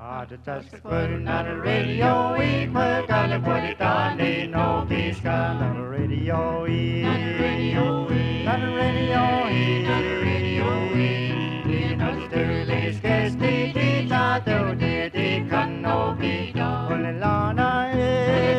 The touch putting on the radio, we put on the put it on, they know peace on the radio, on the radio, on the radio, on the radio, we know the early sketch, they thought they can no be done. Well, the Lana is,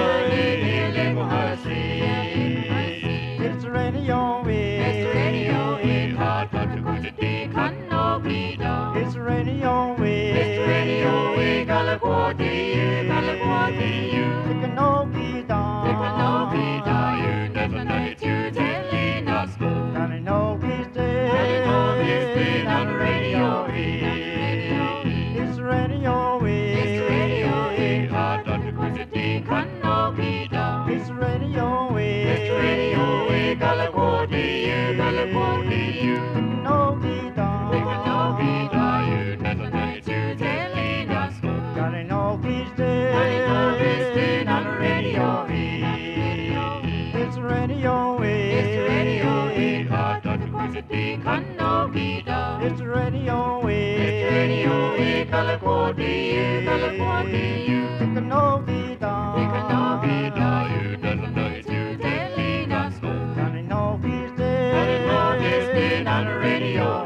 it's the radio, it's the radio, it's hard but the good they can no be done. It's the radio, it's the radio, we gotta go to you, gotta go to you. It can no be done, it can no be done. You never know it, you telling us go. And I know he's dead, and I know he's dead on the radio. It's the radio, it's the radio, it's hard but the good they can no be done. It's the radio, it's the radio, we gotta go to you, gotta go to you. It can no be done, it can no be done. You never know it, you telling us go. And I know he's dead, and I know he's dead on the radio. It's the radio, it's the radio, it's hard but the good they can no be done. It's the radio, it's the radio, we gotta go to you, gotta go to you. It can no be done, it can no be done. You never know it, you telling us go. And I know he's dead, and I know he's dead on the radio.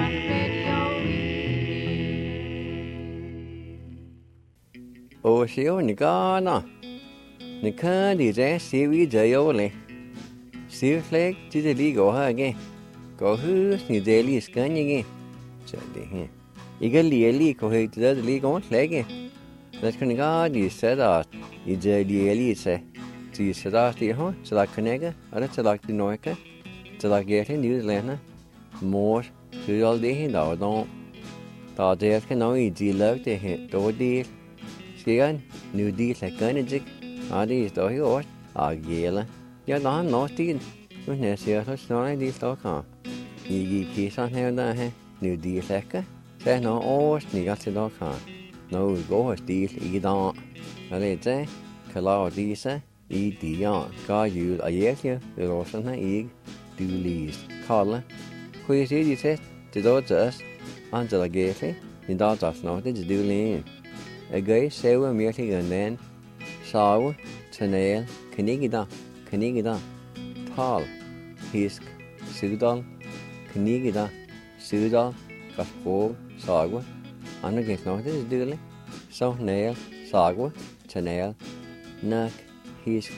Ô xíu nè có nó nè khá đi ra xíu ý giờ yếu lệ xíu phép chứ để đi gõ ha nghe có hư nè giờ đi scan như nghe chả đi nghe ý cái lì có hơi giờ đi gõ lệ nghe là cái này đi sẽ đó ý giờ lì sẽ chỉ sẽ đó thì hả sẽ là cái này cái ở sẽ là cái nói cái sẽ là cái thế như thế này more cứ all đi hiện đó đó đó thì cái nói gì lớn thì hiện đó đi Sian, new deal like Gunnigic, Adi is dohi or, Agela, Yadon, no steen, when I see a snowy deal stock on. Ye piece on here, new deal like say no or sneak the dog on. No go as deal, eat on. A late, Kala Disa, eat the on. God, you a year here, the Rosan egg, do least. Collar, quiz it, said, the dogs us, Angela Gately, in dogs of nothing to do lean. A gay sewa merely gần đến sáu channel Canigida tall hisk sudal Canigida sudal Kafko sagwa anna gets not this doodle so nail sagwa channel nak hisk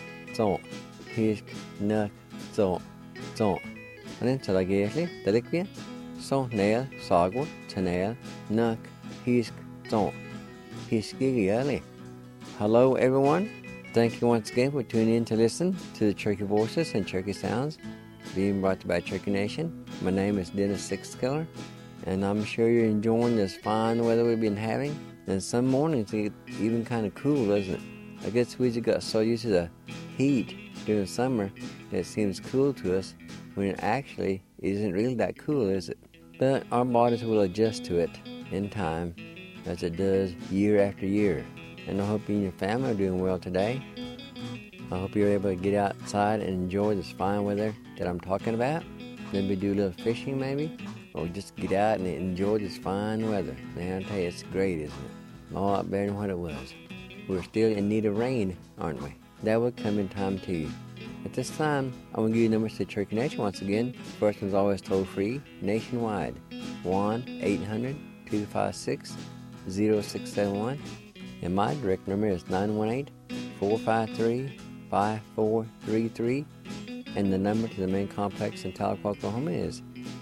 nak and then chalageli delikvia so nail sagwa channel nak hisk Hello everyone, thank you once again for tuning in to listen to the Cherokee Voices and Cherokee Sounds being brought to you by Cherokee Nation. My name is Dennis Sixkiller, and I'm sure you're enjoying this fine weather we've been having. And some mornings it's even kind of cool, doesn't it? I guess we just got so used to the heat during the summer that it seems cool to us when it actually isn't really that cool, is it? But our bodies will adjust to it in time, as it does year after year. And I hope you and your family are doing well today. I hope you're able to get outside and enjoy this fine weather that I'm talking about. Maybe do a little fishing maybe, or just get out and enjoy this fine weather. Man, I tell you, it's great, isn't it? A lot better than what it was. We're still in need of rain, aren't we? That will come in time too. At this time, I want to give you numbers to Cherokee Nation once again. First one's always toll free, nationwide. 1-800-256-0671, and my direct number is 918-453-5433, and the number to the main complex in Tahlequah, Oklahoma is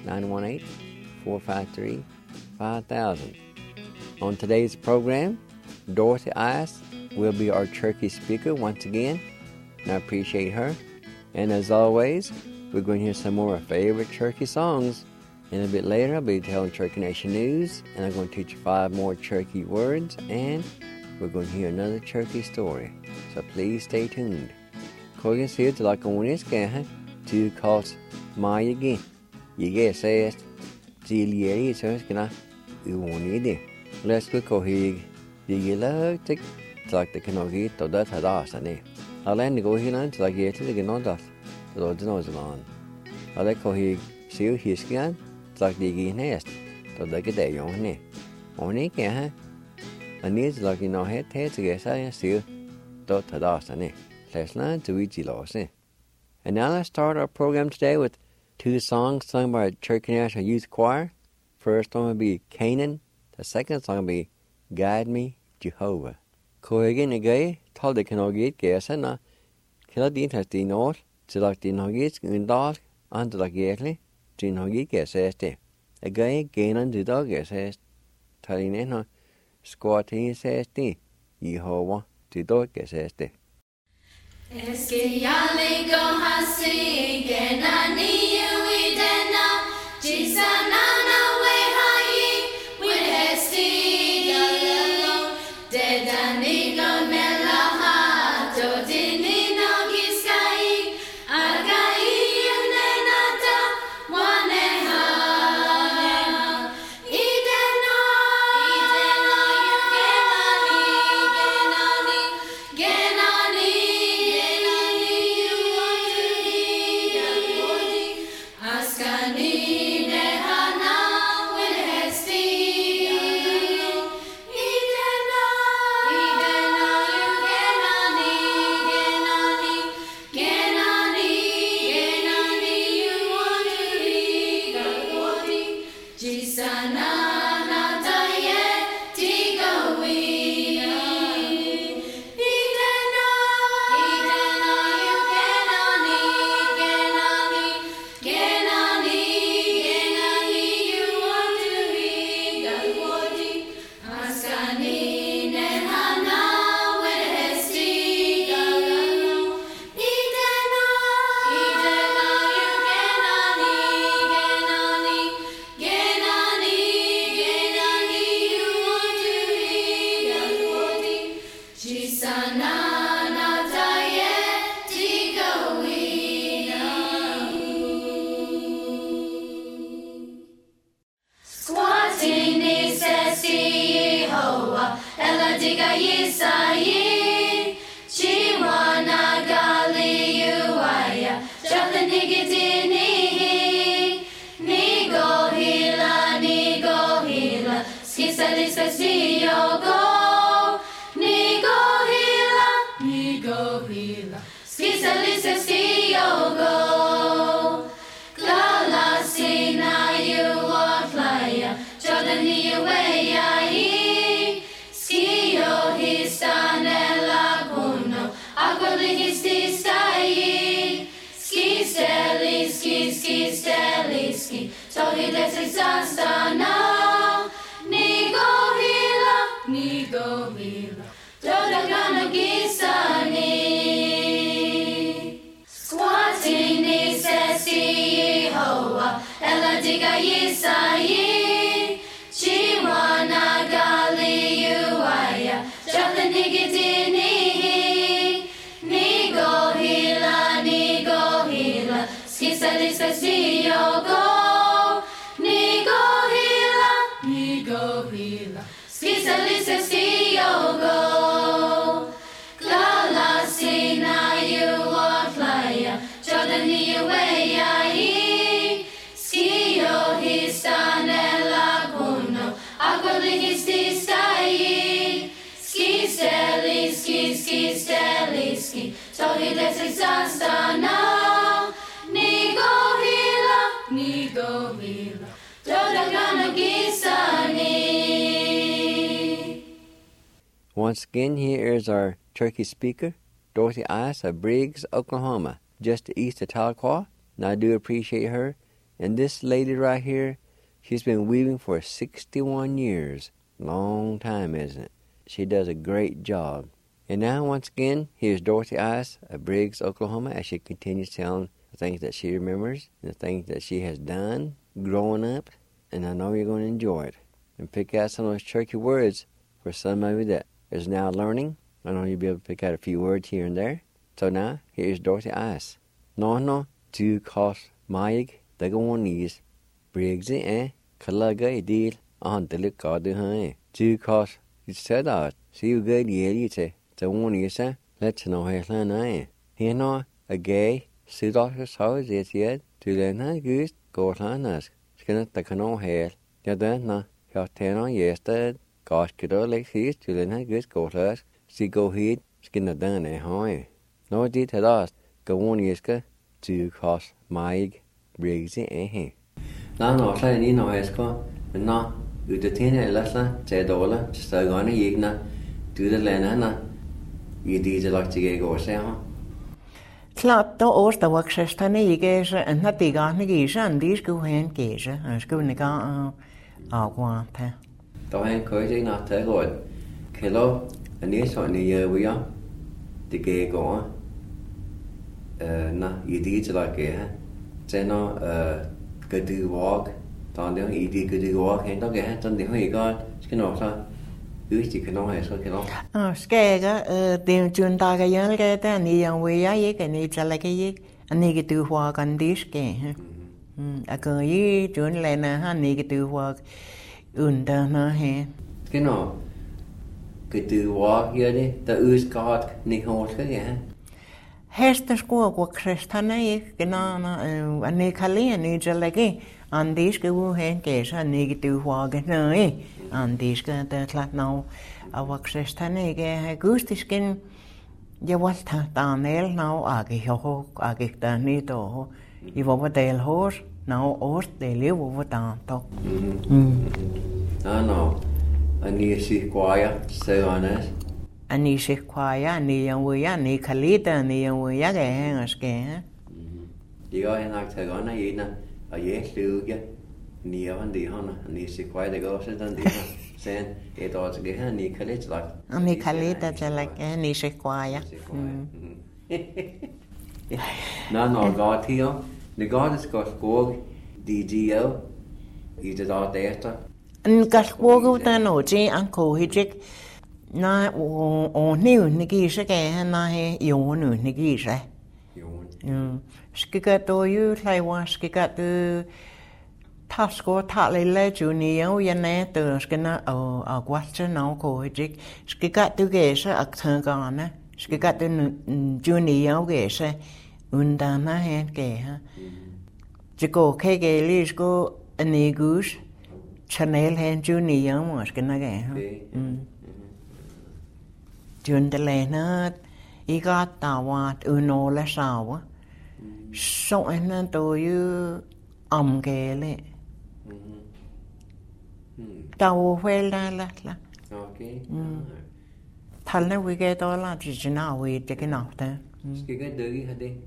918-453-5000. On today's program, Dorothy Ice will be our Cherokee speaker once again, and I appreciate her. And as always, we're going to hear some more of our favorite Cherokee songs. And a bit later, I'll be telling Cherokee Nation news, and I'm going to teach you 5 more Cherokee words, and we're going to hear another Cherokee story. So please stay tuned. Kogan sier til like on is gaha to calls my again. You says till ye is gonna you won't need it. Let's go hig. You love to like the canoe to that had us and I'll land go here and like it to get on that. The Lord knows on. I like how he see his skin. Like the nest, so they get that young ne. Only can Anis lucky no head to guess I still dot to dawson. Let's learn to reach loss. And now let's start our program today with 2 songs sung by Cherokee National Youth Choir. First one will be Canaan. The second song will be Guide Me, Jehovah. Koegin again told the Canogate Gassana. Killa din has the north, to like the Nogits in dog, and like Yakely, to Nogit Gasseste. A guy gain on the dog says, telling in squatting says the Jehovah, the dog says the. Eski yali go hasi genani uidena jisanana we hai with hesti galelo dedani go melaha dodini no giskai agai nenata waneha idena genani Once again, here is our Cherokee speaker, Dorothy Ice of Briggs, Oklahoma, just east of Tahlequah, and I do appreciate her. And this lady right here, she's been weaving for 61 years. Long time, isn't it? She does a great job. And now, once again, here's Dorothy Ice of Briggs, Oklahoma, as she continues telling the things that she remembers, the things that she has done growing up, and I know you're going to enjoy it. And pick out some of those Cherokee words for some of you that is now learning. I know you'll be able to pick out a few words here and there. So now, here's Dorothy Ice. No, tu kos maig, dagawanis, Briggs, kalaga idil, delik kadu, tu kos, you said that, see you good, yelite, the one you say, let's know how Here no, a gay, Sudocker's house is yet, to learn how good, go lanas, skin at the canoe hair, ya then, no, your ten on yesterday. có cái đó lấy khí cho nên hay cái cổ thở xí cổ hít cái nào đang này hỏi nói gì thế đó cái món gì cái chữ cost mai brig gì ấy nó sai đi nói cái nó ưu tiên này là chế độ là sợi gọn này gì nè từ từ lên nè ý đi cho lại cái cổ xe hả Klart då års då vuxest han ikke så en har det garn ikke så en det skulle han gæse han skulle ikke afgående her. Tao hay khởi cái nào thế rồi khi lo anh ấy soạn này giờ bây giờ thì cái có na ý đi cho lại cái trên nó cái từ walk toàn đều ý đi cái từ walk hay đó cái chân thì hơi có cái nào sao chỉ cái nó hay sao cái nó cái tìm chuyên ta cái gì cái ta này yang về ấy cái này cho lại cái gì anh ấy cái từ walk anh đi cái cái gì chuyên lên là anh ấy cái từ walk under nó hè cái nào cái từ walk kia đi ta Scott này hồ cái gì Hesta sko vuxesta ei cái nó anh ấy khali anh ấy cho lại cái anh đi cái vụ hen cái sao anh ấy từ walk cái này anh đi cái ta lát nào vuxesta ei cái gustiskin ja valta tanel nào cái hồ cái ta ni to i vô del hos nào ort de liu vô ta to no anh ấy sĩ quaya seones anh ấy sĩ quaya anh ấy yang vui anh ấy khalita anh ấy yang vui cái hàng cái đi coi anh thấy cái này gì nè ở dưới siêu kia nhiều anh đi hơn anh ấy sĩ quaya để có sẽ anh đi hơn sen cái đó cái anh ấy khalita anh ấy khalita cho lại cái anh ấy sĩ quaya nó có thiếu nó có skog DGO i det där detta anh cắt qua cái nó chỉ anh cố hết chứ na o nhiều cái gì cái na hay yêu nữa cái gì vậy cái tôi yêu lạiว่าcái tôi task của thà lại chủ nhiều yên nè từ cái na ở quát cho nó cố hết chứ cái tôi cái sẽ ở thằng con nè cái tôi chủ nhiều cái sẽ undan na hay cái ha chỉ có cái lý có anh ấy gus Chanel hen junior mà cái này cái ha chuyên để lên nó ý có tàu qua uno là sao á sau anh tôi cái lệ tàu về là thành nó vì cái đó là chỉ nào vì cái nào thế cái đấy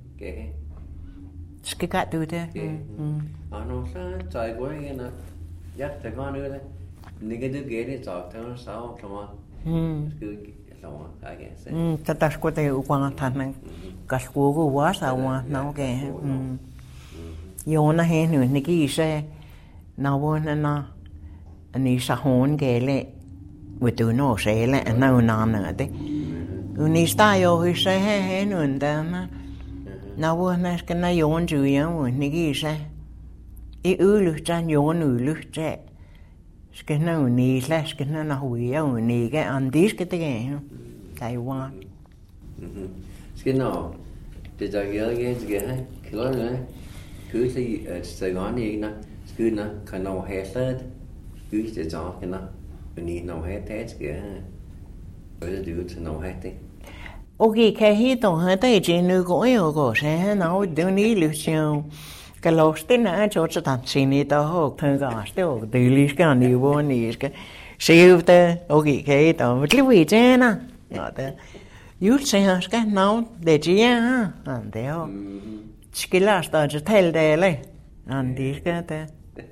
cái từ thế nó sao trời của cái nó dắt trời con nữa đấy những cái thứ kia thì chọn theo nó sao không cứ sao cái ta ta có thể quan thành này cái của quá sao mà nó cái yêu nó hay nữa những cái gì nào bên nó anh ấy sao hôn cái lệ với tụi nó sẽ lệ nào nào nữa đấy anh ấy style hơi sẽ hay nữa đó nào bên này cái này yêu chủ yếu những cái gì ý lửa trang yêu lửa trẻ cái nào nì là cái nào hủy ở nì cái ăn tí cái Đài Loan cái nào thì giờ cái hay cái đó nữa cứ thì Sài Gòn này nè cứ nè cái nào hết hết cứ sẽ cho cái nào nì nào hết hết cái bây giờ được thì nào hết đấy ok cái hi tổ hết đấy chỉ nữ có yêu có sẽ nào được nì lửa chiều cái lối tên là chỗ cho thành xin đi tao học thằng cả tiêu từ lý cái này vô này cái siêu tê ok cái tao mất lúc gì chứ nè đó tê út xem cái nào để chi á anh thấy không cái là tao chỉ thấy đây này anh đi cái tê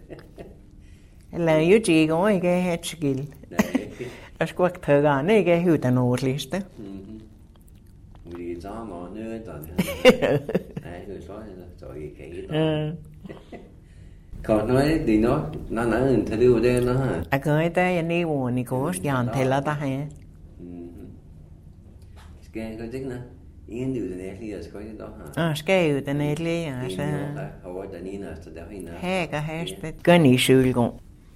là út chỉ có cái hết skill ở cái thằng cả này cái hiểu tao nốt list tê vì do mà nữa toàn này người nói rồi cái đó còn nói thì nó hình thay đổi đây nó hả cái tay anh đi mua ni có dàn thay là ta hay cái chính nè yên điều này thì là cái đó hả cái điều này li à sao họ đã đi nè sẽ đi nè hay cái này sưu cũng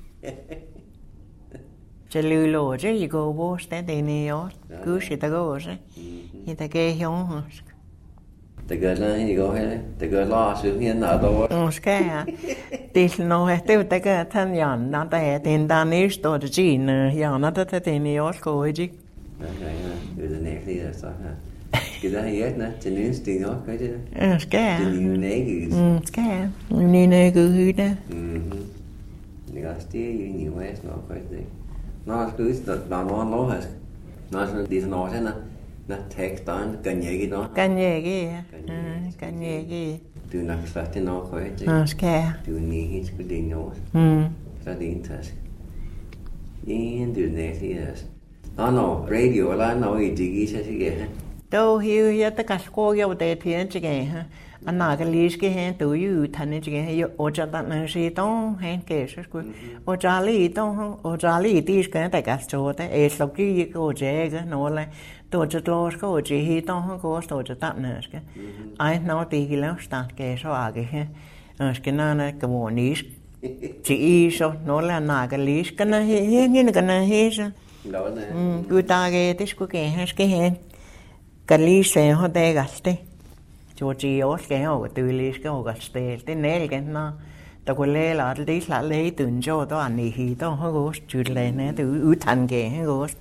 chỉ lưu lộ chứ gì cô bố sẽ đây này ó cứ sẽ ta có chứ như ta kê hiông hả ta gọi là gì gọi hay ta gọi lo sự hiện ở đâu cái à Til nå heter det ikke tan Jan, at det er den der næste og det gine, Jan, at det er den i også går ikke. Ja, det er nært lige så her. Skal der have et til næste ting også, gør det? Ja, skal jeg. Det er lige nægget. Skal jeg. Lige nægget hytte. Det er også det, jeg er i West nok, gør det. Nå, skal vi der er nogen lov her. Nå, det er sådan noget, når teksteren kan jeg ikke noget. Kan jeg ikke, ja. Kan jeg ikke. Du er nok svært til noget, gør det. Nå, skal jeg. Du er helt sgu det også. Så er det en task. En, du er nært lige altså. Nå, radio eller noget i digital, ikke her? Då hiver jeg det kasko jeg det til en ting her. Anna kan lige skal hen du jo tanne ting her og så der når se dog han kan så sgu. Og Charlie det skal der kan stå der er så lige gå jeg når då så lå skal og det her dog han går stå der der skal. Ej når det ikke lav start kan så age her. Skal når gå nis. Til så når la naga lige skal når her kan her så. Gud dag det skulle han skal hen. Kan lige se hvor det er det. Georgie også skal have det lige skal have det. Det nælgen når der kunne lære at det slet læge den jo der er nede der har også tydelig det udtænke han også.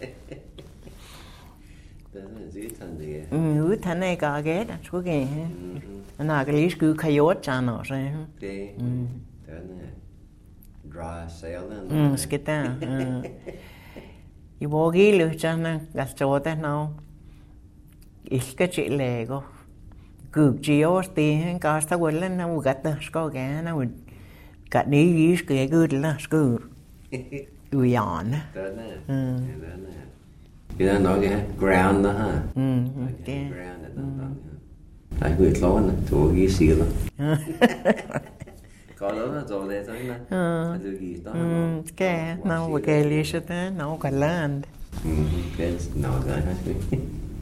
Udtænke gør det skulle jeg. Han har lige skulle kajot sådan også. Det. Den dry sail. Skal der. I hvor gilde sådan der står der nu. Ikke til læge. Gud giver det han kaster vel når vi gatter skal gerne og gat nej skal jeg ud der skal ujane. Det er nok ja ground der her. Det. Jeg vil klare det to i siger. Godt at så det sådan. Du giver der. Skal når vi kan læse det når kan land. Det er nok godt.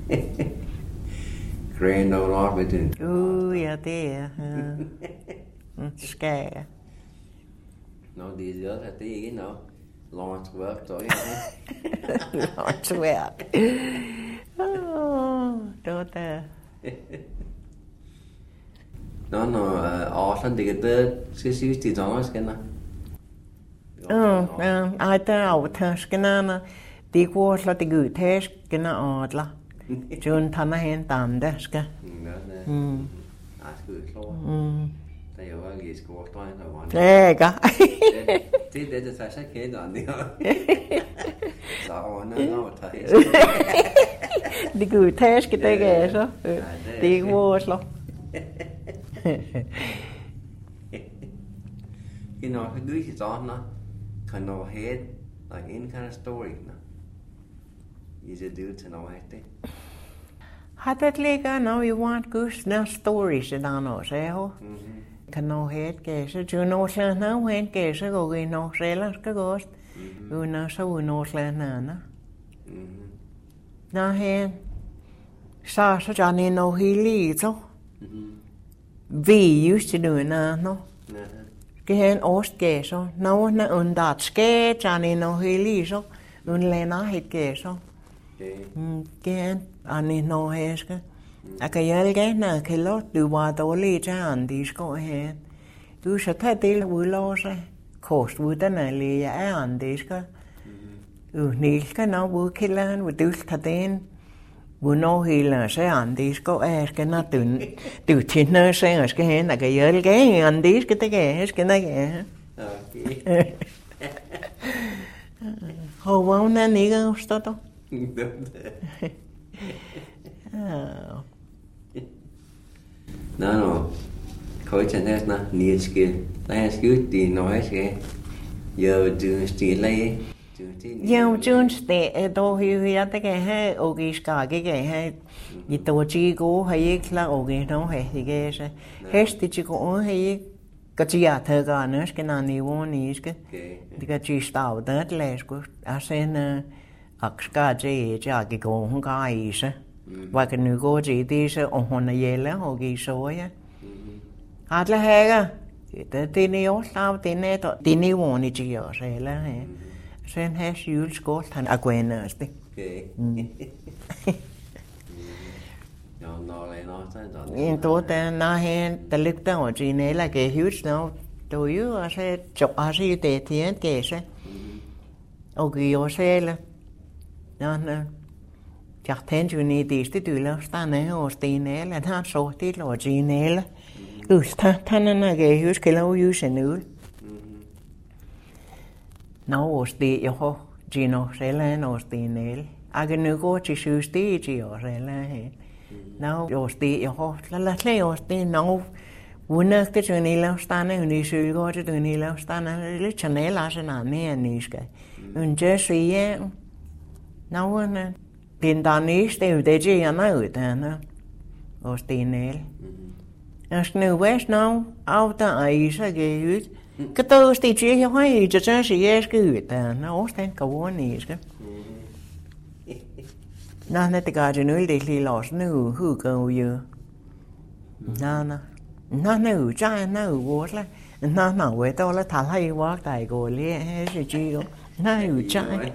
Grand old Arbiton. Ja, det er. Skal jeg. Nå, det er det. Det er ikke noget. Launch work, så ja. Launch work. Det er Nå, Arsland, det kan det skal siges til Thomas, kender. Ej, der er jo tæskene. Det går så det går tæskene adler. Jun tanna hen damde skal. Jeg skal klare. Der er jo ikke skorstræk der var. Ja, ikke. Det er det tager sig kæde an det. Så nå tager. Det går tæske det er så. Det går så. You know, du ikke sådan kan du have like any kind of story. Is it due to know it? Har det ligger now you want good now stories in ano så kan nå het ke så du nå så now hen ke så går vi nå selv skal gå nu så nå slet na na hen så Johnny nå hele så vi just nu na no ke hen ost ke så nå na undat ske Johnny nå hele så nu lena het ke så Gen ani no heska. Akayalga na kelo du var dårlig til Andi sko her. Du så tager del udlåse. Kost uddanne lige af Andi sko. Nilska no udkillan du tager den. Hvornår hele så Andi sko er skal na du tænder sig skal hen akayalga Andi skal det ga skal na ga. Okay. Hvor na niga stod du? Nå. Køj til næsten nidskil. Der er skidt de nøjske. Jo, du stille. Jo, du stille. Då hører jeg, det kan have, og I skal ikke have. I då til gå, har I ikke klar, og I nå har ikke så. Hest til gå, har I ikke. Cái gì à thơ cả nữa cái nào nhiều ní cái cái gì stào đó là cái sen cái gì cái con cái gì và cái nữ cô chị đi sẽ ông hôn là về là hồ kỳ số á hát là hay à cái tin yêu sao tin này thôi tin yêu muốn đi chỉ ở sẽ là hay sen hay siêu scott thành quen nữa đấy nhưng tôi ta na hen ta lực ta ở trên này là cái huge nó tụi yếu sẽ chụp gì để tiền kể sẽ ở cái ở sẽ là nó chắc thêm chú ní tí tụi là ta này ở tí này là他说tí là gì này là ta nó cái hiểu cái lâu hiểu sẽ nữa nó ở tí yếu ho chỉ nó sẽ là nó tí này à cái nữa có chỉ sử tí chỉ ở sẽ là hết nó ở tí yếu ho là lấy ở tí nó vốn là cái chuyện này là ta này người sử có cái chuyện này là ta này lấy chân này là sẽ làm này này cái chơi suy ấy nó nè tiền tàn ní tiêu để chi anh nói ta nó ở tiền này as new west now out ta ai sẽ cái cái tôi thì chỉ hiểu hay cho chơi suy cái ta nó ở cái câu này cái nó này cái cái nữa để li lót nữa hư câu giờ nó nữa trái nó vô là nó về tao là thằng hay quá tại cô li hay gì đâu nó nữa trái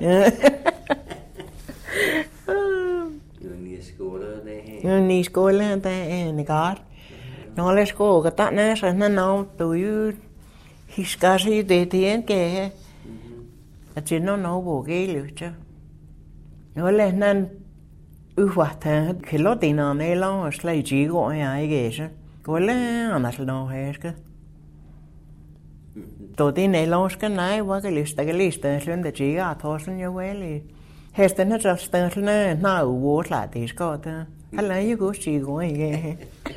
Ni skola ta en gar. No le sko ka ta na sa na no tu yu hiskasi de tien ke. A chi no bo ge lu cha. No le nan u wa ta ke lo ti na ne lo slai ji go ai ge sa. Ko le ana no he ska. To ti ne lo ska nai wa ke lista slun de ji ga thosen yo weli. Hesten har trastan slne na u wo la ti ska ta. Alla io gosti come che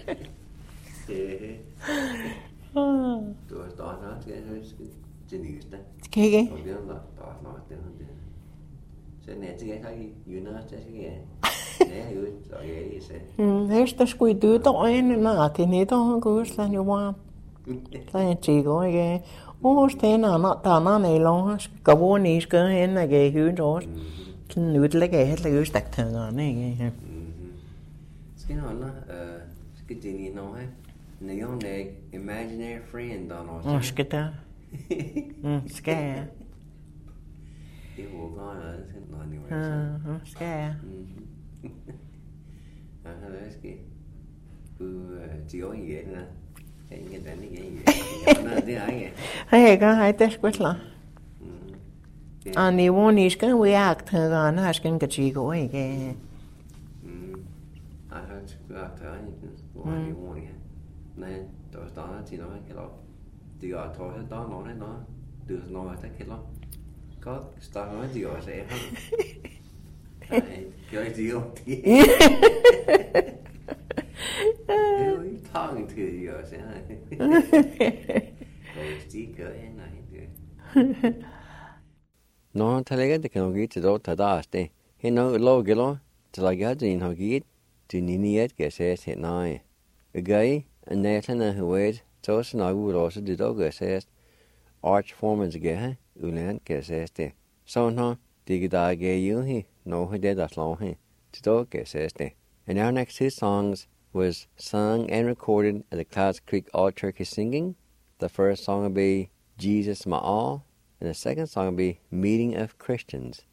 Tu đó nó cái trên đi che còn biết là đó nó tên hơn sẽ nè cái thấy như nó sẽ cái nè hiểu rồi cái gì sẽ Hesta squid to en na ti ni to ko sta ni wa ta chi go che o ste na ta na nei lo ka bo ni ska en na ge hu ro nu le ge het le stak thang ne ge cái nó cái gì này nó ấy nếu này imaginary friend đó nó sketa ska cái bộ con là nó như vậy ska đó cái chỉ có gì vậy nè cái cái gì nó thế ấy hay ka hay test quét la ani woni ska we act ga na skin ka chi go ge actor anh muốn đi này tôi đó thì nó cái đó thì ở thôi đó nó từ nó tới cái đó có start nói gì ở sẽ không cái gì không thì thằng thì ở sẽ rồi chỉ cái này nó thay cái cái nó cái đó thật đó đấy hiện nó lâu cái đó chỉ là cái gì nó cái tu niniet que se se nai. Gay and netana who wait so snag would also do dog assessed arch formans again ulan que se este. So no digida gay you he no he did that long he to dog que se este. And our next two songs was sung and recorded at the Clouds Creek All Turkey Singing. The first song will be Jesus My All and the second song will be Meeting of Christians.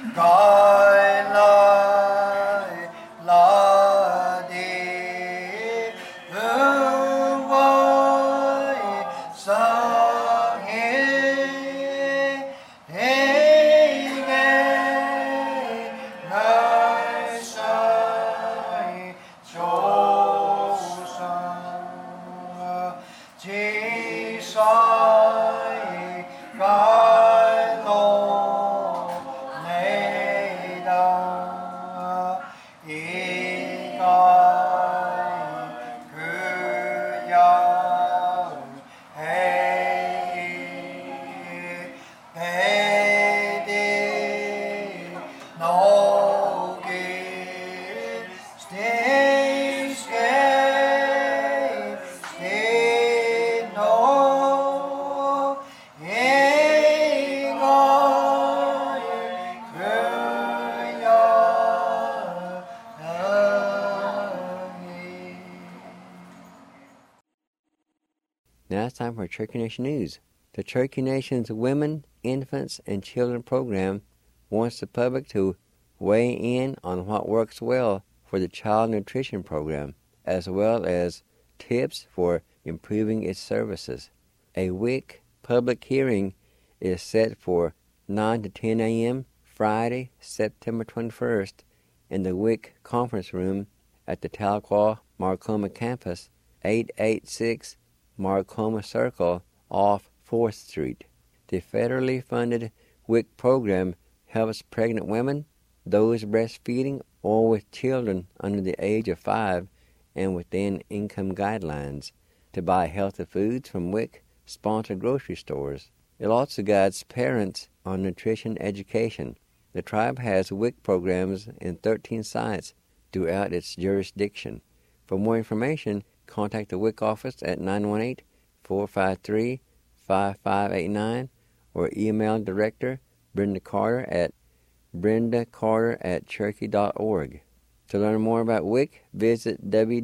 Now it's time for Cherokee Nation News. The Cherokee Nation's Women, Infants, and Children program wants the public to weigh in on what works well for the child nutrition program, as well as tips for improving its services. A WIC public hearing is set for 9 to 10 a.m. Friday, September 21st in the WIC conference room at the Tahlequah Marcoma campus, 886 Marcoma Circle off 4th Street. The federally funded WIC program helps pregnant women, those breastfeeding, or with children under the age of 5 and within income guidelines to buy healthy foods from WIC-sponsored grocery stores. It also guides parents on nutrition education. The tribe has WIC programs in 13 sites throughout its jurisdiction. For more information, contact the WIC office at 918-453-5589 or email Director Brenda Carter at brendacarter@cherokee.org. To learn more about WIC, visit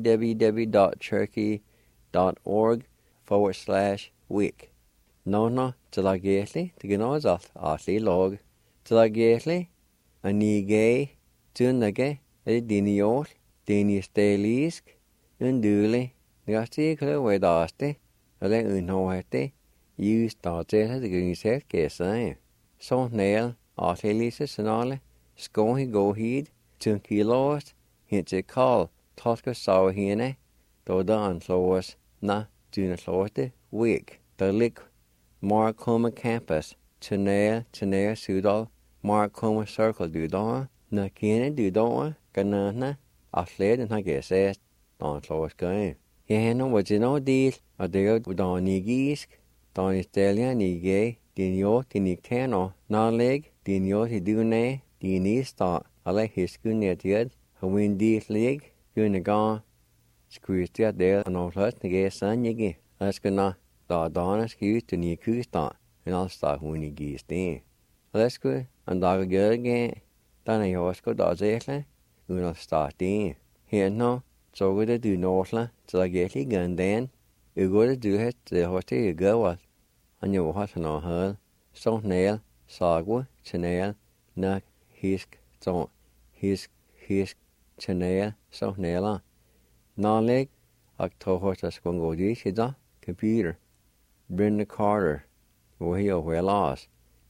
www.cherokee.org/WIC. Nona Tlagesli, Tiganozal, Asli Log. Tlagesli, Anige, Tunage, Diniol, Dinistelisk, Unduli, Gasti Klewedaste, Ale Unhoete, use Darte the Greenset Gesa. So nail, Asli Sonale, Skohi Goheed, Tunkilos, Hintze Call, Tosca Sawahine, Dodan Floas, Na, Dunaflote, WIC, the Lick, Marcoma Campus, Tenea Sudal, Marcoma Circle Dudon, Nakina Dudon, Ganana, Asled and Hageses, Don Floas Game. Yehano was in no deal, a deal with Don Nigisk, Don Estelia Nige, Dinio Tinictano, Naleg, Dinio Tidune, Dinis thought, I like his Gunetiad, a windy leg, Gunagon, squeezed out there and all plus Nige San Yigi. Let's go now. Da Donna skrev til nye kustan, men altså hun i gisten. Let's go, and da gør igen, da jeg også da zætle, uden at starte. Her nu, så går det du nordsla, så der gælder igen den. Jeg går det du het, det hos det jeg gør hvad. Han jo har sådan noget høl, så næl, sagde, tjenæl, nok, hisk, så, hisk, tjenæl, så næler. Nærlæg, og tog hos der skulle gå dit i dag, computer. Brenda Carter, where lost.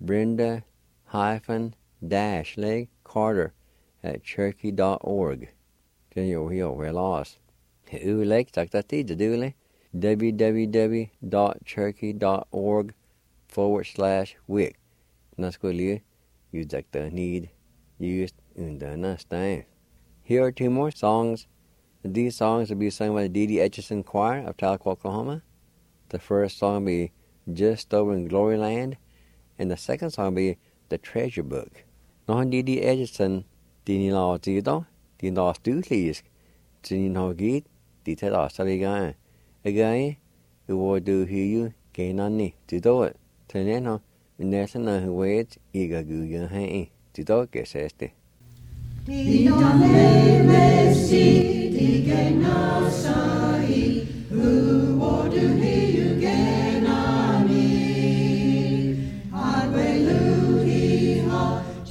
Brenda-Carter at cherokee.org. Then where lost. Ulek taktati dudule www.cherokee.org/WIC. Naskulie use the need used in the understand. Here are 2 more songs. These songs will be sung by the D.D. Etchison Choir of Tahlequah, Oklahoma. The first song will be Just Over in Glory Land, and the second song will be The Treasure Book. Nå D.D. Edison, Dini la tido, din la stutlisk, din la git, dit er da saliga. Again, you will do you gain on me to do it. Teneno, Nesana who waits, eager guga hay, to do get seste. Who will do you gain on me? Hallelujah,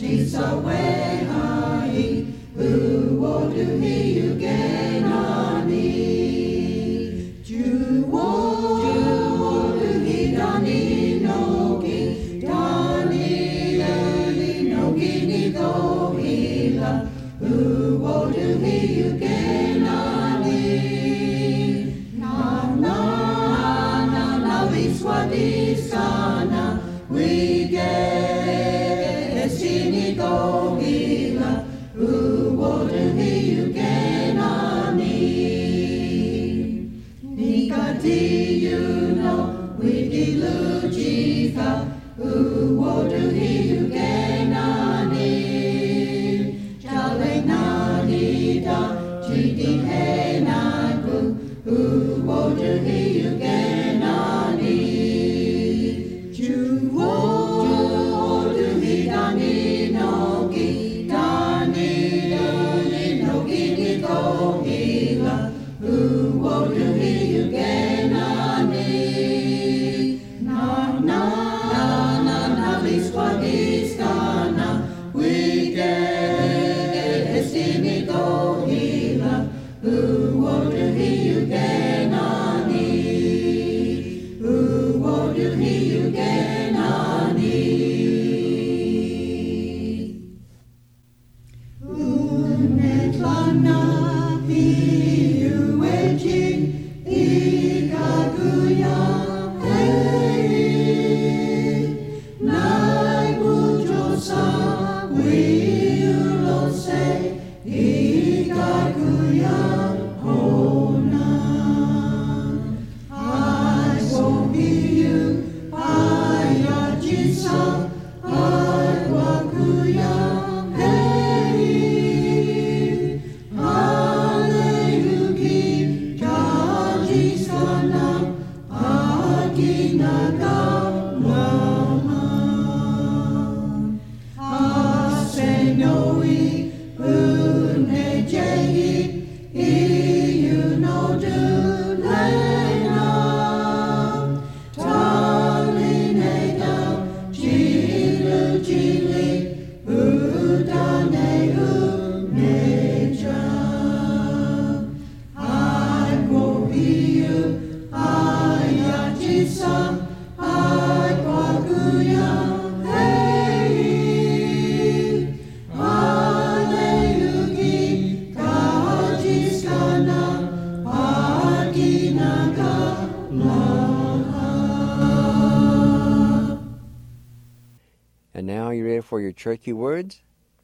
And now you ready for your Cherokee words?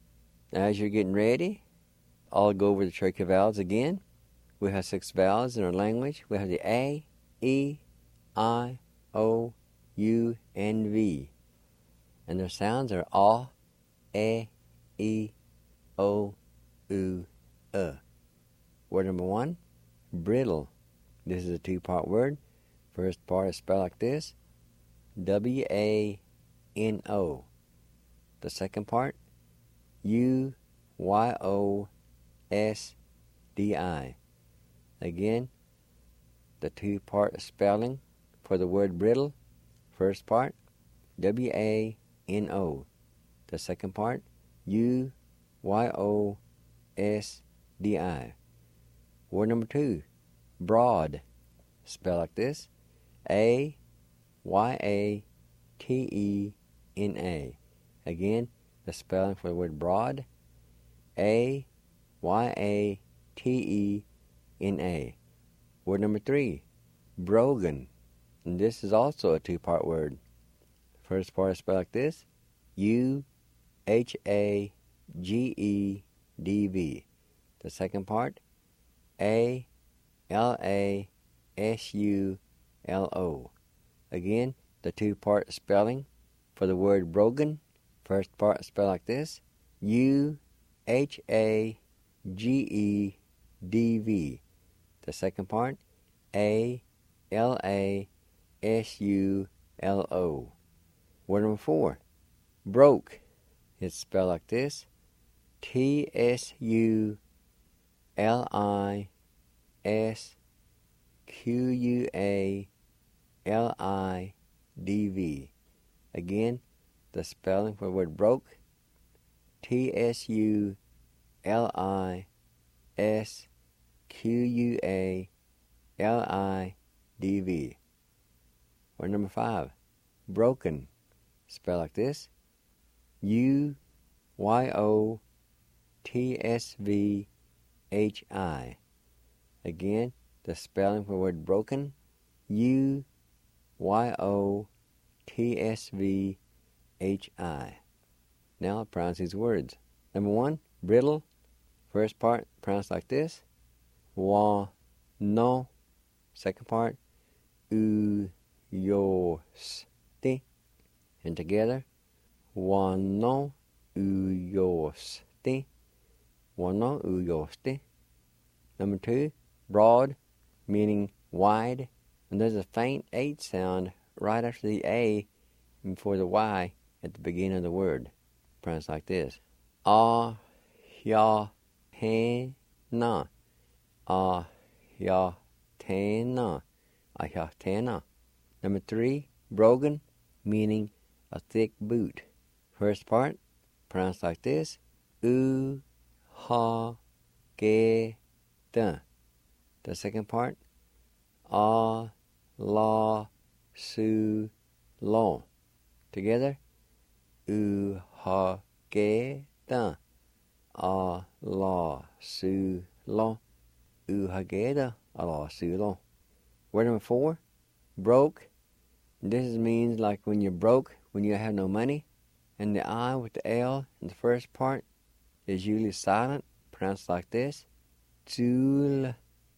As you're getting ready, I'll go over the Cherokee vowels again. We have 6 vowels in our language. We have the A, E, I, O, U, and V. And their sounds are A, E, O, U, Word number 1, brittle. This is a 2-part word. First part is spelled like this, W-A-N-O. The second part, U-Y-O-S-D-I. Again, the 2-part spelling for the word brittle. First part, W-A-N-O. The second part, U-Y-O-S-D-I. Word number 2, broad. Spelled like this, A-Y-A-T-E-N-A. Again, the spelling for the word broad, A-Y-A-T-E-N-A. Word number 3, brogan. And this is also a 2-part word. First part is spelled like this, U-H-A-G-E-D-V. The second part, A-L-A-S-U-L-O. Again, the 2-part spelling for the word brogan. First part spelled like this, U-H-A-G-E-D-V. The second part, A-L-A-S-U-L-O. Word number 4, broke. It's spelled like this, T-S-U-L-I-S-Q-U-A-L-I-D-V. Again, the spelling for the word broke. T-S-U-L-I-S-Q-U-A-L-I-D-V. Word number 5, broken. Spell like this: U-Y-O-T-S-V-H-I. Again, the spelling for the word broken: U-Y-O-T-S-V-H-I. Now I'll pronounce these words. Number 1, brittle. First part pronounced like this: Wa-no. Second part, U-yo-sti. And together, Wa-no, U-yo-sti. Wa-no, U-yo-sti. Number 2, broad, meaning wide. And there's a faint H sound right after the A and before the Y at the beginning of the word. Pronounced like this: Ah-ya-he-na. Ah-ya-te-na. Ah-ya-te-na. Number 3, brogan, meaning a thick boot. First part, pronounced like this: U-ha-ge-da. The second part, A-la-su-lo. Together, U-ha-ge-da. A-la-su-lo. U-ha-ge-da. A-la-su-lo. Word number 4, broke. This means like when you're broke, when you have no money. And the I with the L in the first part is usually silent, pronounced like this: Tul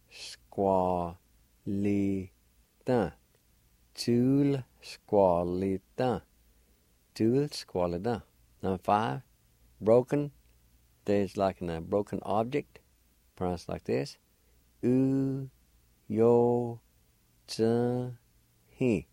squalita. Tul squalita. Tul squalita. Number 5, broken. There's like a broken object, pronounced like this: U-yo-zhi.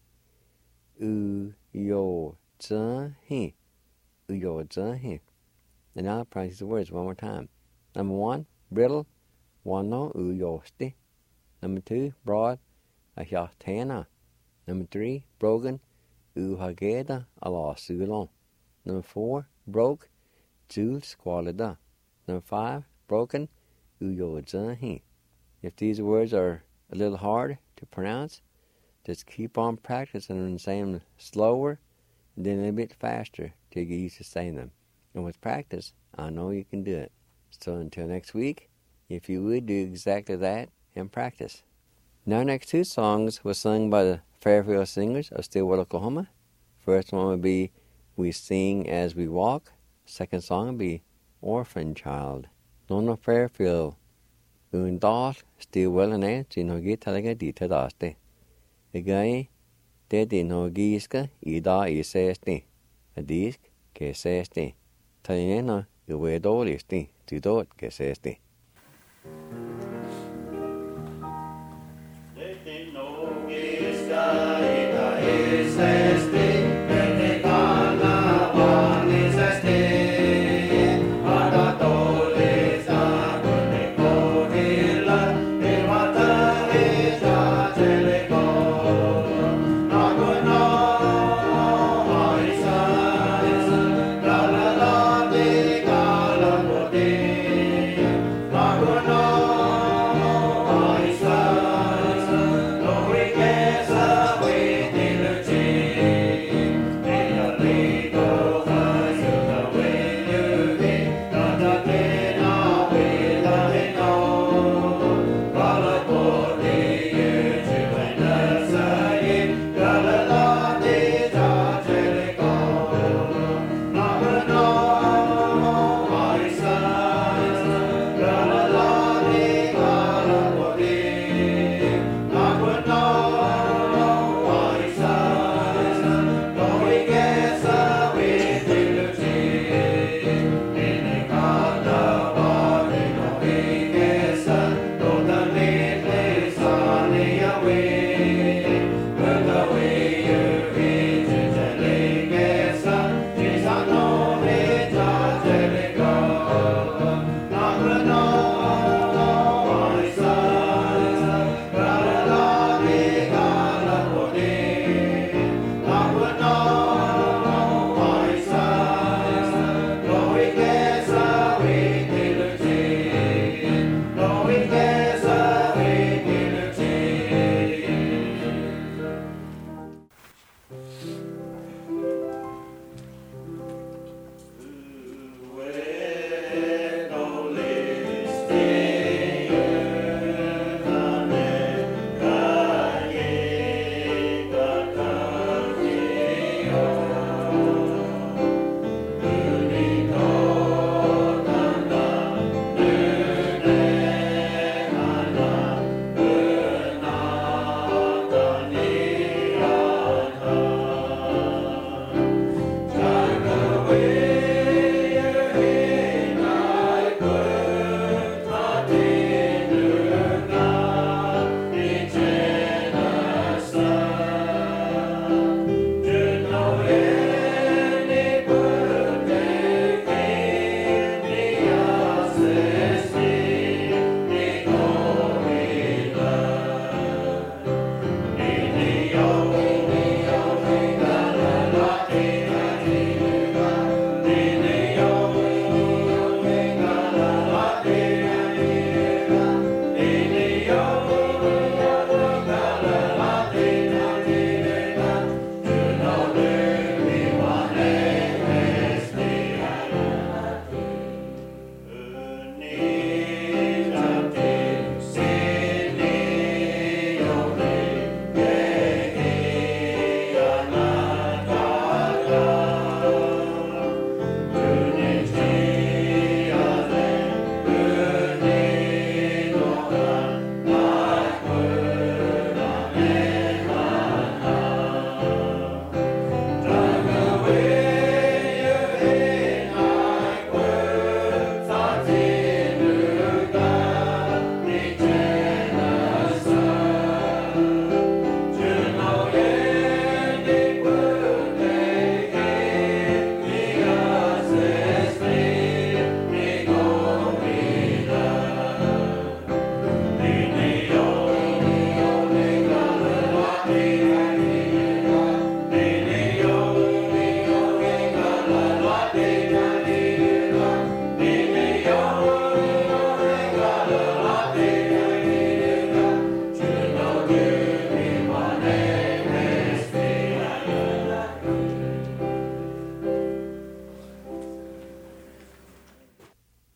U-yo-zhi. U-yo-zhi. And now I'll pronounce the words one more time. Number 1, brittle. Wa-no, U-yo-sti. Number 2, broad. Ah-ya-te-na. Number 3, broken. U-ha-ge-da. A-la-su-lo. Number 4, broke. Tul squalida. Number 5, broken. U-yo-zhi. If these words are a little hard to pronounce, just keep on practicing and saying them slower, and then a little bit faster till you get used to saying them. And with practice, I know you can do it. So until next week, if you would do exactly that and practice. Now our next 2 songs were sung by the Fairfield Singers of Stillwater, Oklahoma. First one would be We Sing As We Walk. Second song would be Orphan Child. Nona Fairfield. Undal Stillwater ne Chinogi Talaga Dita Daste. Again, Dedi no Giska Ida Isesti. A disc que sesti. Tainena Uvedolisti. Tudot que sesti.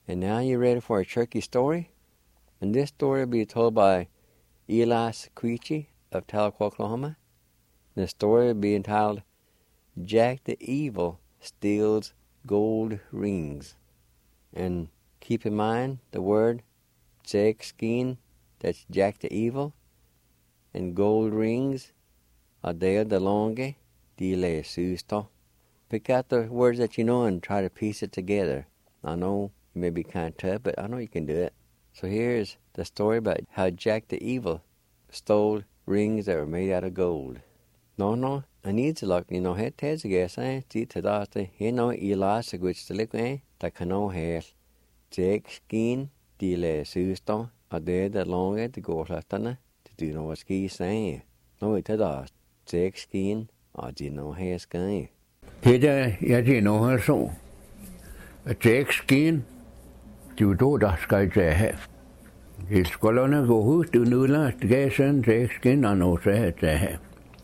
And now you're ready for a turkey story? And this story will be told by Eli Sequeechee of Tahlequah, Oklahoma. The story will be entitled, Jack the Evil Steals Gold Rings. And keep in mind the word Jack Skeen, that's Jack the Evil, and gold rings are there the longe, dile susto. Pick out the words that you know and try to piece it together. I know it may be kind of tough, but I know you can do it. So here's the story about how Jack the Evil stole rings that were made out of gold. No, I need to look, head tez gas, see to that, Eli Sequeechee, the cano has Jack Skeen, dile susto, are there the longe, the gold latana, to do no ski saying. No, it does. Jack Skeen, or do no hair sky. Here, you know her so. A Jack Skeen, du der skal jeg have. Det skolerne gå hus, du nu last gasen, Jack Skeen, og nu sagde jeg have.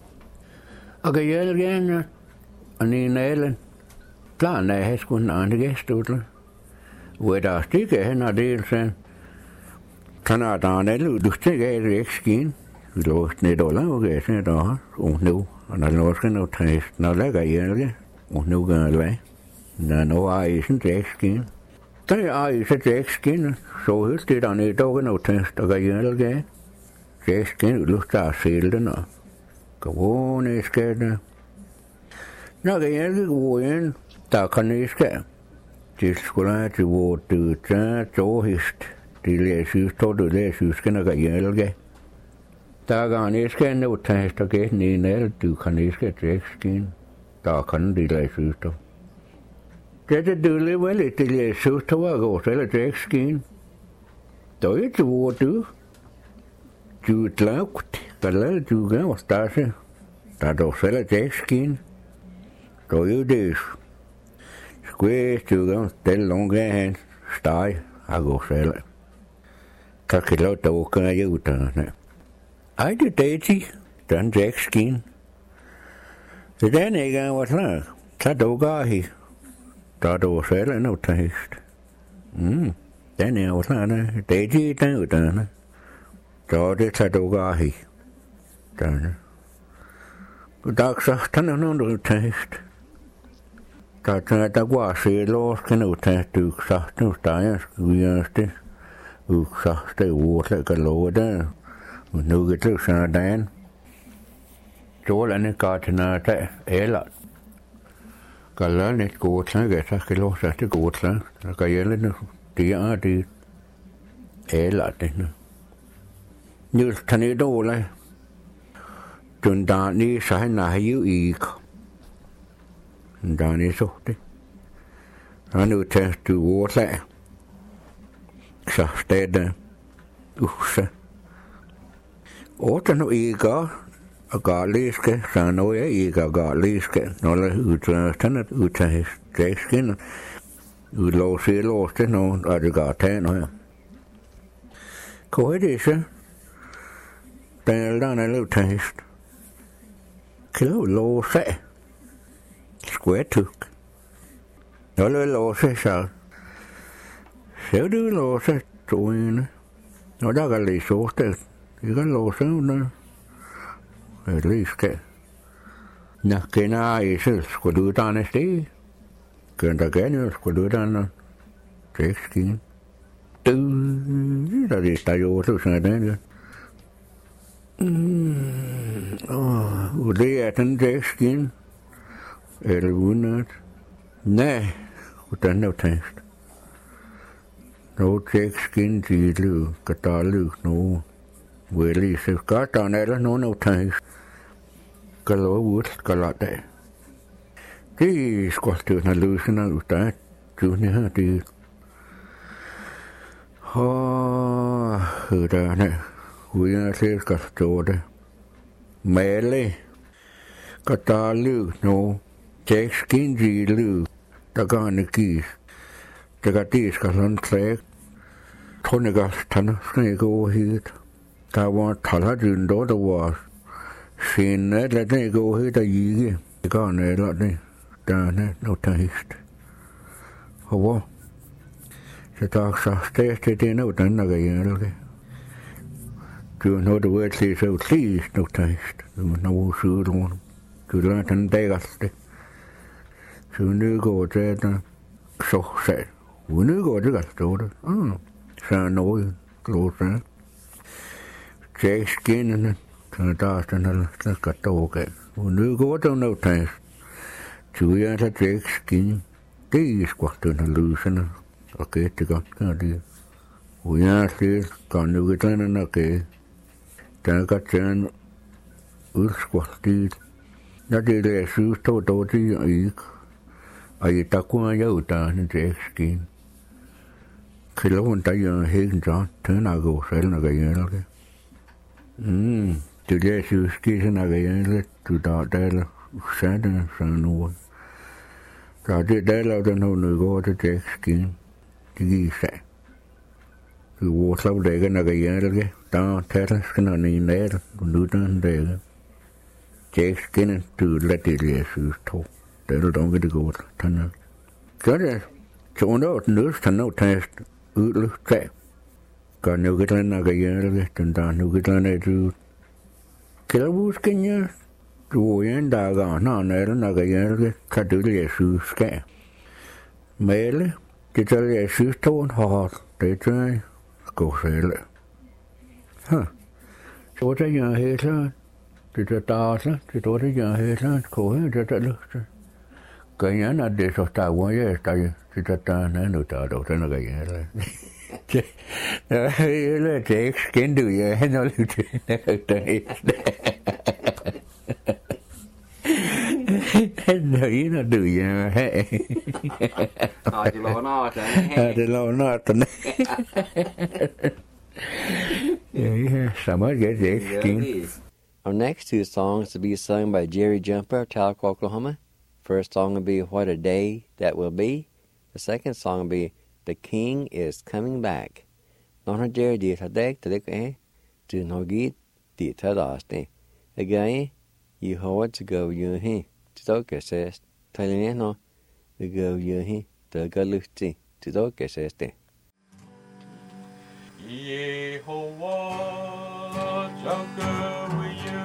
Og kan jeg gerne, og ni nælen, planen er, at jeg skulle en anden gæstudler. Hvor der stikker hen og del, så kan jeg da næle, du stikker af Jack Skeen. Vi låste ned og lavede gasen der, og nu, og når låste nu tæst, når lægger jeg og nu gør jeg hvad. Når nu er isen Jack Skeen. Da er isen Jack Skeen, så høst det der ned, og nu tæst, og gør jeg det. Jack Skeen, du skal sælge den, og gå ned skal det. Når jeg går ind, der kan jeg skal. Det skulle have til, hvor du tager så hist. Det læses, du læses, når jeg det. Der kan jeg skal nå tæst, og gæt en af du kan jeg skal Jack Skeen. Der kan det læses, du. Det du lever lidt, det læses, du var godt, eller Jack Skeen. Der er ikke, hvor du. Du er lavt, eller du gør stase. Der du selv Jack Skeen. Der er det. Skvæs, du gør stille lunge af hans steg, og går selv. Der kan lade dog gøre jeg uddannelse. Ej, det er det, den Jack Skeen. Det er den ikke er vores lag. Så dog gør I. Der du selv endnu tæst. Den er vores lag, det er det, den uddannelse. Så det tager du gør I. Den. Der så den er nogen tæst. Der går se lås kan ud tæst du sagt nu steger skvierste. Du sagt det ord kan love der. Og nu kan du sådan dagen. Stålerne går til noget der eller. Kan lade lidt gode slag, så skal låse sig til gode slag. Så kan jeg lidt nu. Det er det. Eller det nu. Nu tager ned dårlig. Den der nede, så han har jo ikke. Den der nede så det. Og nu tager du ordslag. Så stedet. Så. Og der nu ikke og garliske, så nu jeg ikke og garliske. Når der udtages Jack Skeen. Udlåse låste nogen, og det gør tage noget. Hvor er det så? Den er der lidt tæst. Kan du låse? Skvættuk. Når du låse, så ser du låse toene. Når der kan lige såsted. Det kan låse under. Det lige skal. Nå, kender I selv, skulle du uddanne sted? Kan der gerne, skulle du uddanne Jack Skeen. Der er der jo også sådan der. Og det er den Jack Skeen. Eller uden nej, hvordan er det? Nå Jack Skeen til liv, kan der lykke noget. Vel, så gør der eller nogen af det. Kan lov ud, skal lade det. Det er sgu det er løsende ud der. Du her det. Der er uden at det skal stå det. Male. Kan der lykke noget. Jack Skeen til liv. Der kan han ikke give. Det kan det skal sådan klæde. Tror jeg godt, han skal ikke overhævet. Der var taladyn, der var sen, eller det ikke overhævet der ikke. Det gør han eller det. Der er noget tæst. Og hvor? se taaksa tehti tienä tänä jälkeen. Kyllä noita vuotia se on liistä tästä. Kyllä on suurun. Kyllä tämän teikaste. Se on nykoa että sohse. On nykoa teikaste. Se on noin. Klooseen. Tsekskin. Se on taas tänä katsoukeen. On nykoa tänä tästä. Kyllä se tsekskin. Tiiskohtuna lyysänä. Rakeetti katkaan. Ujäästi kannukitana näkee. Tää katseen yrskohtiit. Ja tiedä syystä toti ja iik. Ai takuaan joutaa nyt ekskiin. Kyllä on tajaan heikintään tänäkö selnäkä jälkeen. Tiedä syyskin senäkä jälkeen. Tuta täällä säädän sanoo. Täällä täällä on nyt kohta ekskiin. Tiisä. Vuoslau dega naga jälkeen. Tää tällaskana niin näitä, kun nyt on dega. Tsekskin tyydellä tiljeisyystä. Täällä onkin kohta tänään. Kyllä se on ollut nyt tänään tästä yhdessä. Kan nykyään naga jälkeen, tää nykyään ei tyyd. Kyllä vuoskin ja tuojen dagaan näillä naga jälkeen, ka tiljeisyyskään. Meille tiljeisyystä on haastetta. Koseelle. Tuota jää heilään. Sitä taasla. Tuota jää heilään. Koheen tätä lyhtää. Kai jänä desostaa vuojesta. Sitä taas nyt taadota naga jälleen. Ei ole tekskin tyjä. Hän oli näyttäistä. No ina tyjä. Hei. Aatilla on aata. Aatilla on aata. Our next two songs will be sung by Jerry Jumper of Tahlequah, Oklahoma. First song will be What a Day That Will Be. The second song will be The King Is Coming Back. Nona Jerry di thadek tadek to nogi di thadaste. Again, you hold to go you he. To doke says, Talene no, the go you he, the galuti, to doke says te. Yehovah, Jacob, you,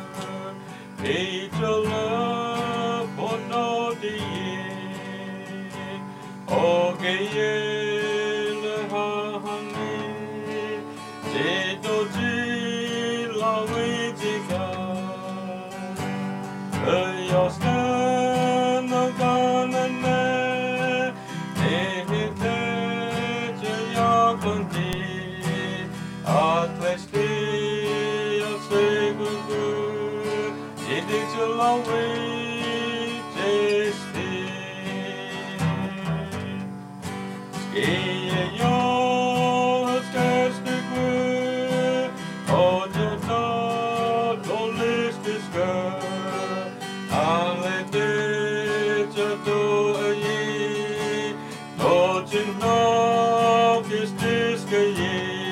Angel of Bonodi, Ogayel Hahani, Zedoji Lawitika, Yostan Ganane, Ehite Jayakundi. Atlesti Asegugu Iditulawi Jesti Skiye yo Haskestigu Ojata Dolistiska Alete Jato Ayi Dojin no Kistiska Yi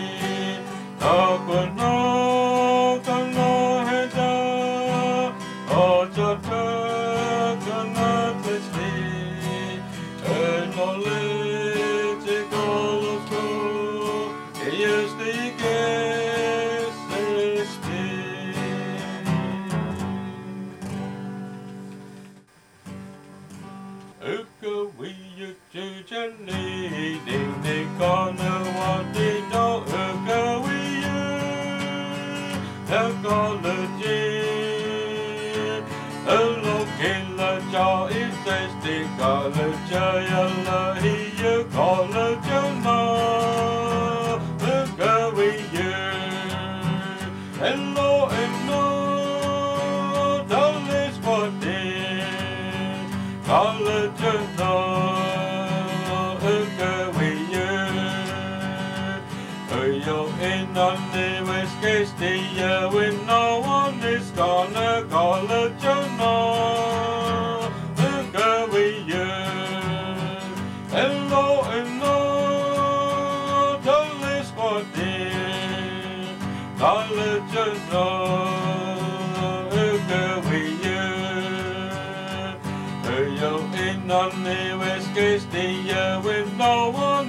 Akono kano heda, ojata kana testi, knowledge koloko, este gesesti. Uka wiya jujani, ding ding kana wadi no uka wiya. Ecology, Elokilla Jaw is the ecology, Allahia ecology no, Ugawiya, Hello and no, Dolis what it, ecology no, Ugawiya, Yo in on the West Case, when no one is gonna call a journal. Look away, hello and no, don't list what it, call a journal. Look away, yo in on the West Case, when no one is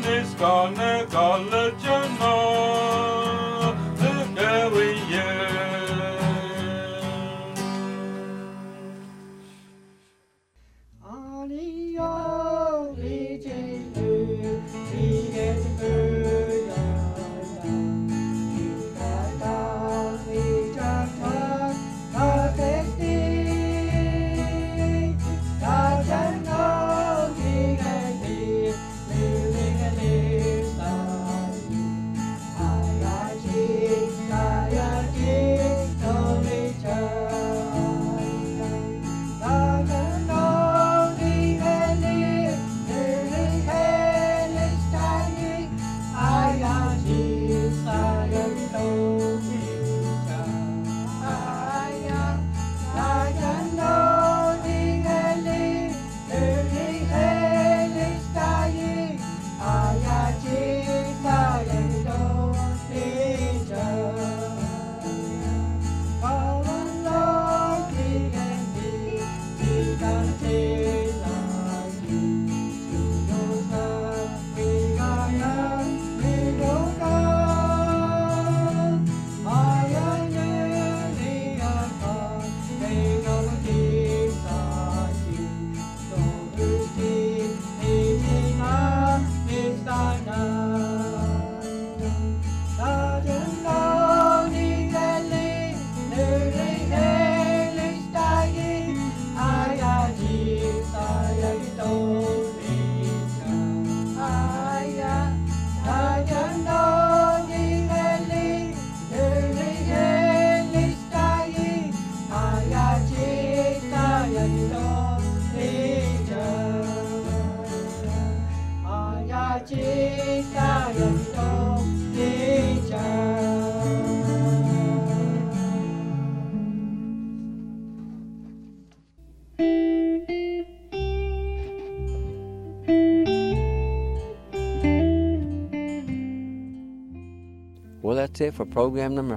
Well, that's it for program number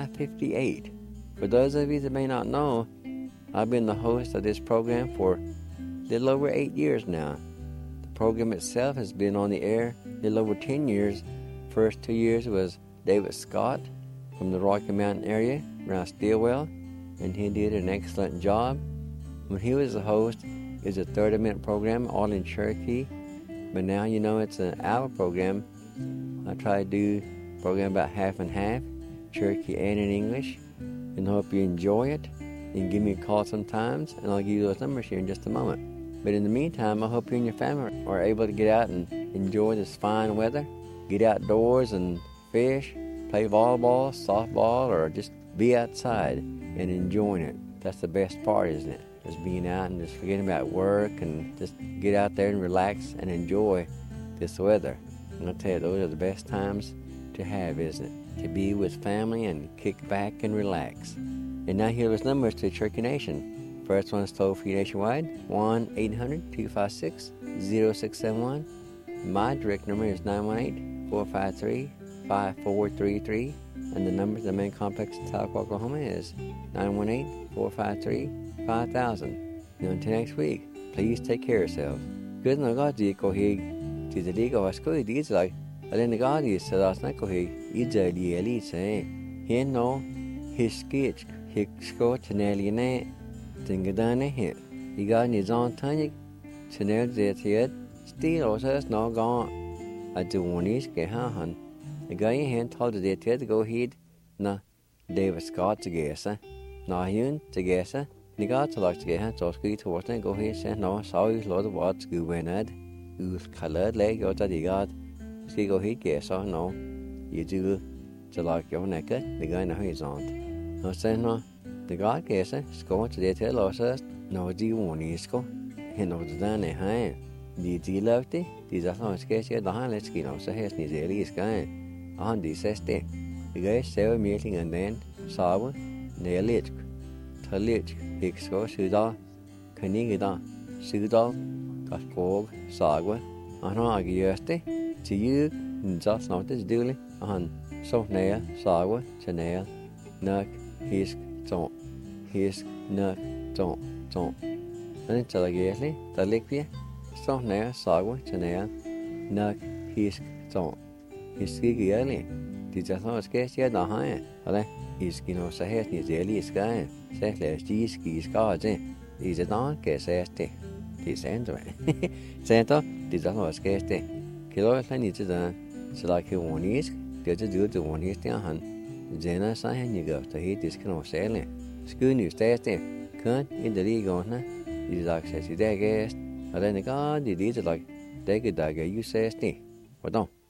558. For those of you that may not know, I've been the host of this program for a little over 8 years now. The program itself has been on the air a little over 10 years. First 2 years was David Scott from the Rocky Mountain area around Stillwell, and he did an excellent job. When he was the host, it was a 30-minute program all in Cherokee, but now it's an hour program. I try to do a program about half and half, Cherokee and in English, and hope you enjoy it. You can give me a call sometimes, and I'll give you those numbers here in just a moment. But in the meantime, I hope you and your family are able to get out and enjoy this fine weather, get outdoors and fish, play volleyball, softball, or just be outside and enjoying it. That's the best part, isn't it? Just being out and just forgetting about work and just get out there and relax and enjoy this weather. And I'll tell you, those are the best times to have, isn't it? To be with family and kick back and relax. And now here are those numbers to Cherokee Nation. First one is toll-free nationwide, 1-800-256-0671. My direct number is 918-453-5433. And the number to the main complex in Tahlequah, Oklahoma is 918-453-5000. Until next week, please take care of yourself. Good no God di ko hig ti the ligo asko di is like alin God is sadas na ko hig idali ali say he no his sketch hig sko chaneli ne tingadane he iga ni zon tanik chanel de tiet still osas no gone a duonis ke han the guy hand told the tiet to go heed na David Scott to guess na hyun to guess ni got to like to get to ski to what go he said no saw you lot of what go when who's colored leg or that you got ski go he guess no you do to like your neck the guy no he's on no say no the guy guess go to the tell us no do one is go he no the done hey the loved it these are no sketch the let's get no so has ni really is guy on the says the guy sell meeting and then saw nail it Talit, Hixco, Suda, Canigida, Suda, Gatkog, Sagwa, and Agieste, to you, just not as duly, and so nail, Sagwa, Chanel, Nuck, Hisk, Don't, Hisk, Nuck, Don't. And until I get the Liquia, so nail, Sagwa, Chanel, Nuck, hisk så hiskige jævlig. De tager så skæst jeg der har jeg. Og det iski no så helt ni jævlig skal. Så lad ski skal det. I det der kan jeg det. Det sandt hvad. Sandt det der så skæst det. Kan du ikke lige til der så der kan unisk. Det det unisk der han. Jena så han ikke efter helt det skal no særlig. Skyde ny stadig. Kan i det lige går na. I det der så i dag gæst. Og den er godt i det der. Det kan der jo sætte. Hvordan?